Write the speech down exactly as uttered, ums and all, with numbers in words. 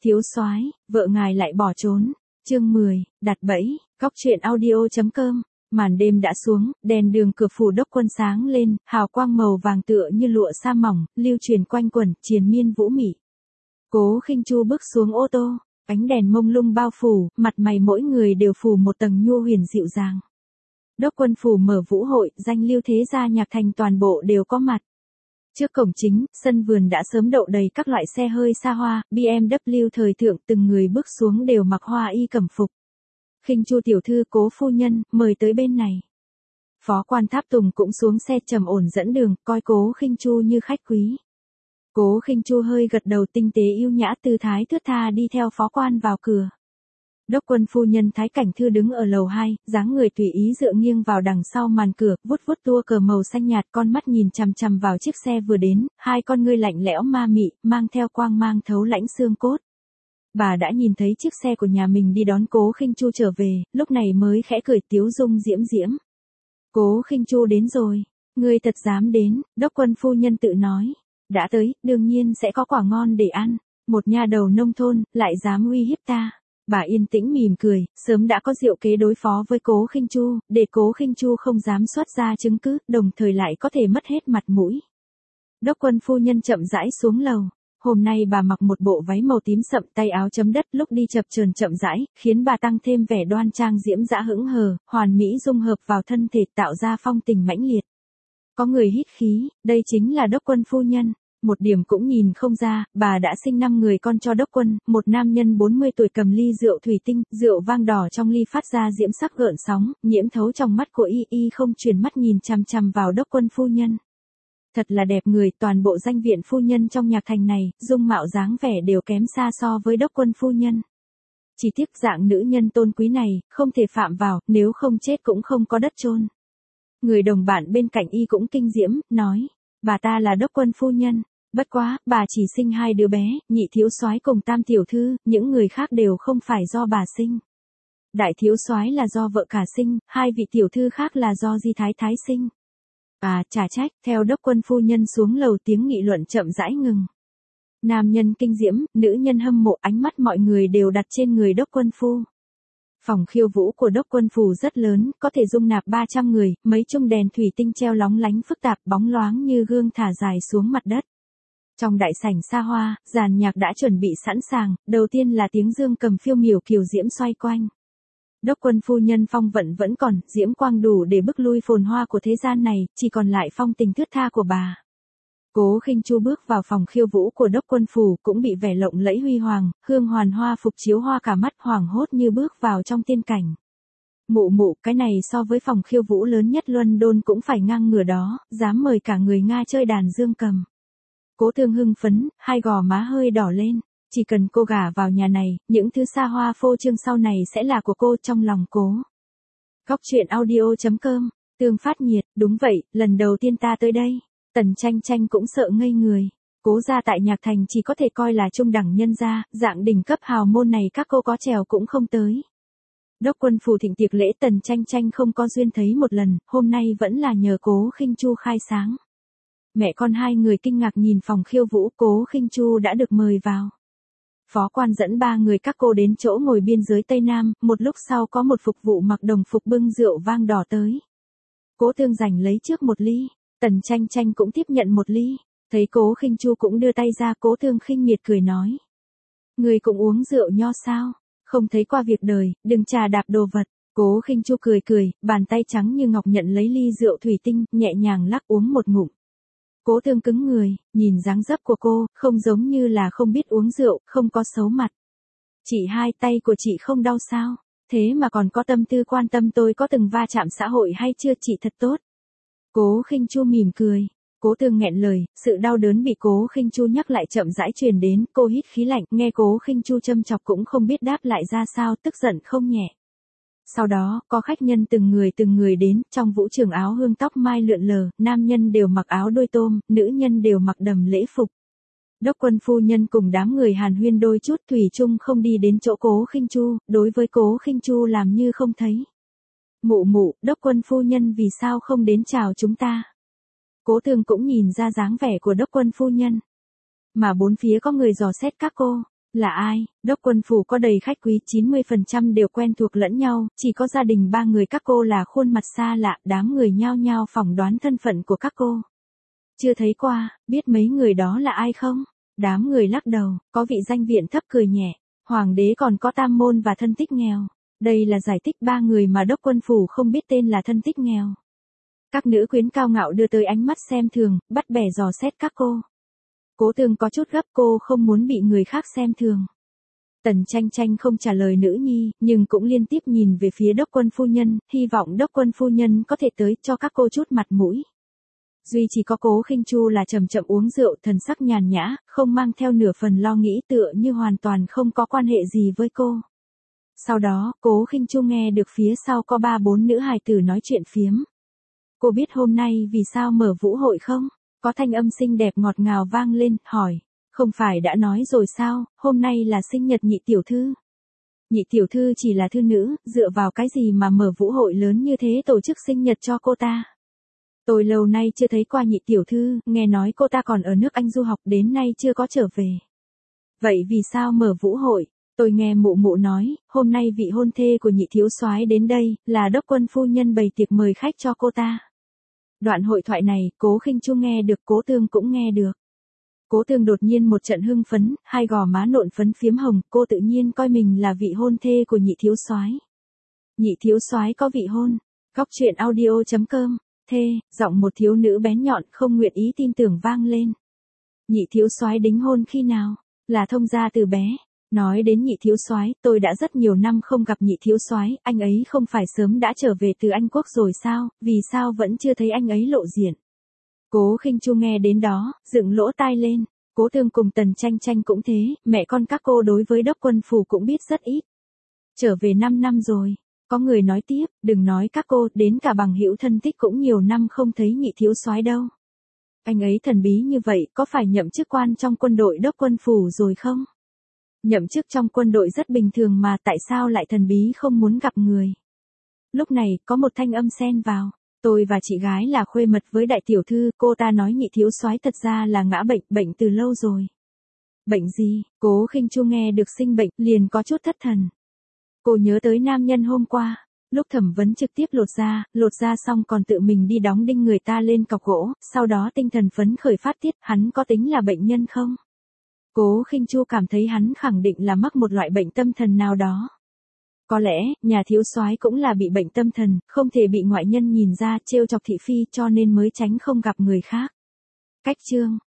Thiếu soái, vợ ngài lại bỏ trốn. Chương mười, đặt bẫy. Cóc truyện audio chấm com. Màn đêm đã xuống, đèn đường cửa phủ Đốc Quân sáng lên, hào quang màu vàng tựa như lụa sa mỏng, lưu truyền quanh quẩn, triền miên vũ mị. Cố Khinh Chu bước xuống ô tô, ánh đèn mông lung bao phủ, mặt mày mỗi người đều phủ một tầng nhu huyền dịu dàng. Đốc Quân phủ mở vũ hội, danh lưu thế gia nhạc thành toàn bộ đều có mặt. Trước cổng chính, sân vườn đã sớm đậu đầy các loại xe hơi xa hoa, bê em vê thời thượng, từng người bước xuống đều mặc hoa y cẩm phục. Khinh Chu tiểu thư, Cố phu nhân, mời tới bên này. Phó quan Tháp Tùng cũng xuống xe trầm ổn dẫn đường, coi Cố Khinh Chu như khách quý. Cố Khinh Chu hơi gật đầu, tinh tế yêu nhã tư thái thướt tha đi theo phó quan vào cửa. Đốc Quân phu nhân Thái Cảnh Thư đứng ở lầu hai, dáng người tùy ý dựa nghiêng vào đằng sau màn cửa, vuốt vuốt tua cờ màu xanh nhạt, con mắt nhìn chằm chằm vào chiếc xe vừa đến, hai con ngươi lạnh lẽo ma mị, mang theo quang mang thấu lãnh xương cốt. Bà đã nhìn thấy chiếc xe của nhà mình đi đón Cố Khinh Chu trở về, lúc này mới khẽ cười tiếu dung diễm diễm. Cố Khinh Chu đến rồi, ngươi thật dám đến, Đốc Quân phu nhân tự nói. Đã tới, đương nhiên sẽ có quả ngon để ăn, một nha đầu nông thôn, lại dám uy hiếp ta. Bà yên tĩnh mỉm cười, sớm đã có diệu kế đối phó với Cố Khinh Chu, để Cố Khinh Chu không dám xuất ra chứng cứ, đồng thời lại có thể mất hết mặt mũi. Đốc Quân phu nhân chậm rãi xuống lầu. Hôm nay bà mặc một bộ váy màu tím sậm, tay áo chấm đất, lúc đi chập chờn chậm rãi, khiến bà tăng thêm vẻ đoan trang diễm dã hững hờ, hoàn mỹ dung hợp vào thân thể, tạo ra phong tình mãnh liệt. Có người hít khí, đây chính là Đốc Quân phu nhân. Một điểm cũng nhìn không ra, bà đã sinh năm người con cho Đốc Quân, một nam nhân bốn mươi tuổi cầm ly rượu thủy tinh, rượu vang đỏ trong ly phát ra diễm sắc gợn sóng, nhiễm thấu trong mắt của y y không chuyển mắt nhìn chằm chằm vào Đốc Quân phu nhân. Thật là đẹp người, toàn bộ danh viện phu nhân trong nhạc thành này, dung mạo dáng vẻ đều kém xa so với Đốc Quân phu nhân. Chỉ tiếc dạng nữ nhân tôn quý này, không thể phạm vào, nếu không chết cũng không có đất chôn. Người đồng bạn bên cạnh y cũng kinh diễm, nói, bà ta là Đốc Quân phu nhân. Bất quá, bà chỉ sinh hai đứa bé, nhị thiếu soái cùng tam tiểu thư, những người khác đều không phải do bà sinh. Đại thiếu soái là do vợ cả sinh, hai vị tiểu thư khác là do di thái thái sinh. À, chả trách, theo Đốc Quân phu nhân xuống lầu tiếng nghị luận chậm rãi ngừng. Nam nhân kinh diễm, nữ nhân hâm mộ, ánh mắt mọi người đều đặt trên người Đốc Quân phu. Phòng khiêu vũ của Đốc Quân phủ rất lớn, có thể dung nạp ba trăm người, mấy chung đèn thủy tinh treo lóng lánh phức tạp, bóng loáng như gương thả dài xuống mặt đất. Trong đại sảnh xa hoa, dàn nhạc đã chuẩn bị sẵn sàng, đầu tiên là tiếng dương cầm phiêu miểu kiều diễm xoay quanh. Đốc Quân phu nhân phong vận vẫn còn, diễm quang đủ để bức lui phồn hoa của thế gian này, chỉ còn lại phong tình thướt tha của bà. Cố Khinh Chu bước vào phòng khiêu vũ của Đốc Quân phủ, cũng bị vẻ lộng lẫy huy hoàng, hương hoàn hoa phục chiếu hoa cả mắt, hoảng hốt như bước vào trong tiên cảnh. Mụ mụ, cái này so với phòng khiêu vũ lớn nhất London cũng phải ngang ngửa đó, dám mời cả người Nga chơi đàn dương cầm. Cố Thương hưng phấn, hai gò má hơi đỏ lên, chỉ cần cô gả vào nhà này, những thứ xa hoa phô trương sau này sẽ là của cô trong lòng Cố. Cóc truyện audio chấm com, tương phát nhiệt, đúng vậy, lần đầu tiên ta tới đây, Tần Tranh Tranh cũng sợ ngây người. Cố gia tại nhạc thành chỉ có thể coi là trung đẳng nhân gia, dạng đỉnh cấp hào môn này các cô có trèo cũng không tới. Đốc Quân phủ thịnh tiệc lễ Tần Tranh Tranh không có duyên thấy một lần, hôm nay vẫn là nhờ Cố Khinh Chu khai sáng. Mẹ con hai người kinh ngạc nhìn phòng khiêu vũ, Cố Khinh Chu đã được mời vào. Phó quan dẫn ba người các cô đến chỗ ngồi biên giới Tây Nam, một lúc sau có một phục vụ mặc đồng phục bưng rượu vang đỏ tới. Cố Thương giành lấy trước một ly, Tần Tranh Tranh cũng tiếp nhận một ly, thấy Cố Khinh Chu cũng đưa tay ra, Cố Thương khinh miệt cười nói. Người cũng uống rượu nho sao, không thấy qua việc đời, đừng trà đạp đồ vật. Cố Khinh Chu cười cười, bàn tay trắng như ngọc nhận lấy ly rượu thủy tinh, nhẹ nhàng lắc uống một ngụm. Cố Thương cứng người, nhìn dáng dấp của cô, không giống như là không biết uống rượu, không có xấu mặt. Chị hai tay của chị không đau sao, thế mà còn có tâm tư quan tâm tôi có từng va chạm xã hội hay chưa, chị thật tốt. Cố Khinh Chu mỉm cười, Cố Thương nghẹn lời, sự đau đớn bị Cố Khinh Chu nhắc lại chậm rãi truyền đến, cô hít khí lạnh, nghe Cố Khinh Chu châm chọc cũng không biết đáp lại ra sao, tức giận không nhẹ. Sau đó, có khách nhân từng người từng người đến, trong vũ trường áo hương tóc mai lượn lờ, nam nhân đều mặc áo đôi tôm, nữ nhân đều mặc đầm lễ phục. Đốc Quân phu nhân cùng đám người hàn huyên đôi chút, thủy chung không đi đến chỗ Cố Khinh Chu, đối với Cố Khinh Chu làm như không thấy. Mụ mụ, Đốc Quân phu nhân vì sao không đến chào chúng ta? Cố Thương cũng nhìn ra dáng vẻ của Đốc Quân phu nhân. Mà bốn phía có người dò xét các cô. Là ai? Đốc quân phủ có đầy khách quý, chín mươi phần trăm đều quen thuộc lẫn nhau, chỉ có gia đình ba người các cô là khuôn mặt xa lạ, đám người nhao nhao phỏng đoán thân phận của các cô. Chưa thấy qua, biết mấy người đó là ai không? Đám người lắc đầu, có vị danh viện thấp cười nhẹ, hoàng đế còn có tam môn và thân tích nghèo. Đây là giải thích ba người mà đốc quân phủ không biết tên là thân tích nghèo. Các nữ quyến cao ngạo đưa tới ánh mắt xem thường, bắt bẻ dò xét các cô. Cố Tương có chút gấp, cô không muốn bị người khác xem thường. Tần Tranh Tranh không trả lời nữ nhi, nhưng cũng liên tiếp nhìn về phía đốc quân phu nhân, hy vọng đốc quân phu nhân có thể tới cho các cô chút mặt mũi. Duy chỉ có Cố Khinh Chu là chậm chậm uống rượu, thần sắc nhàn nhã, không mang theo nửa phần lo nghĩ, tựa như hoàn toàn không có quan hệ gì với cô. Sau đó, Cố Khinh Chu nghe được phía sau có ba bốn nữ hài tử nói chuyện phiếm. Cô biết hôm nay vì sao mở vũ hội không? Có thanh âm xinh đẹp ngọt ngào vang lên, hỏi. Không phải đã nói rồi sao, hôm nay là sinh nhật nhị tiểu thư. Nhị tiểu thư chỉ là thư nữ, dựa vào cái gì mà mở vũ hội lớn như thế tổ chức sinh nhật cho cô ta? Tôi lâu nay chưa thấy qua nhị tiểu thư, nghe nói cô ta còn ở nước Anh du học đến nay chưa có trở về. Vậy vì sao mở vũ hội? Tôi nghe mụ mụ nói, hôm nay vị hôn thê của nhị thiếu soái đến đây, là đốc quân phu nhân bày tiệc mời khách cho cô ta. Đoạn hội thoại này, Cố Khinh Chu nghe được, Cố Tương cũng nghe được. Cố Tương đột nhiên một trận hưng phấn, hai gò má nộn phấn phiếm hồng, cô tự nhiên coi mình là vị hôn thê của nhị thiếu soái. Nhị thiếu soái có vị hôn. Góc truyện audio chấm com. Thê, giọng một thiếu nữ bén nhọn không nguyện ý tin tưởng vang lên. Nhị thiếu soái đính hôn khi nào? Là thông gia từ bé. Nói đến nhị thiếu soái, tôi đã rất nhiều năm không gặp nhị thiếu soái, anh ấy không phải sớm đã trở về từ Anh Quốc rồi sao, vì sao vẫn chưa thấy anh ấy lộ diện? Cố Khinh Chu nghe đến đó, dựng lỗ tai lên. Cố Tương cùng Tần Tranh Tranh cũng thế, mẹ con các cô đối với đốc quân phủ cũng biết rất ít. Trở về năm năm rồi. Có người nói tiếp, đừng nói các cô, đến cả bằng hữu thân thích cũng nhiều năm không thấy nhị thiếu soái đâu. Anh ấy thần bí như vậy, có phải nhậm chức quan trong quân đội đốc quân phủ rồi không? Nhậm chức trong quân đội rất bình thường mà, tại sao lại thần bí không muốn gặp người? Lúc này, có một thanh âm xen vào. Tôi và chị gái là khuê mật với đại tiểu thư, cô ta nói nhị thiếu soái thật ra là ngã bệnh, bệnh từ lâu rồi. Bệnh gì? Cố Khinh Chu nghe được sinh bệnh, liền có chút thất thần. Cô nhớ tới nam nhân hôm qua, lúc thẩm vấn trực tiếp lột da, lột da xong còn tự mình đi đóng đinh người ta lên cọc gỗ, sau đó tinh thần phấn khởi phát tiết, hắn có tính là bệnh nhân không? Cố Khinh Chu cảm thấy hắn khẳng định là mắc một loại bệnh tâm thần nào đó. Có lẽ, nhà thiếu soái cũng là bị bệnh tâm thần, không thể bị ngoại nhân nhìn ra, trêu chọc thị phi cho nên mới tránh không gặp người khác. Cách chương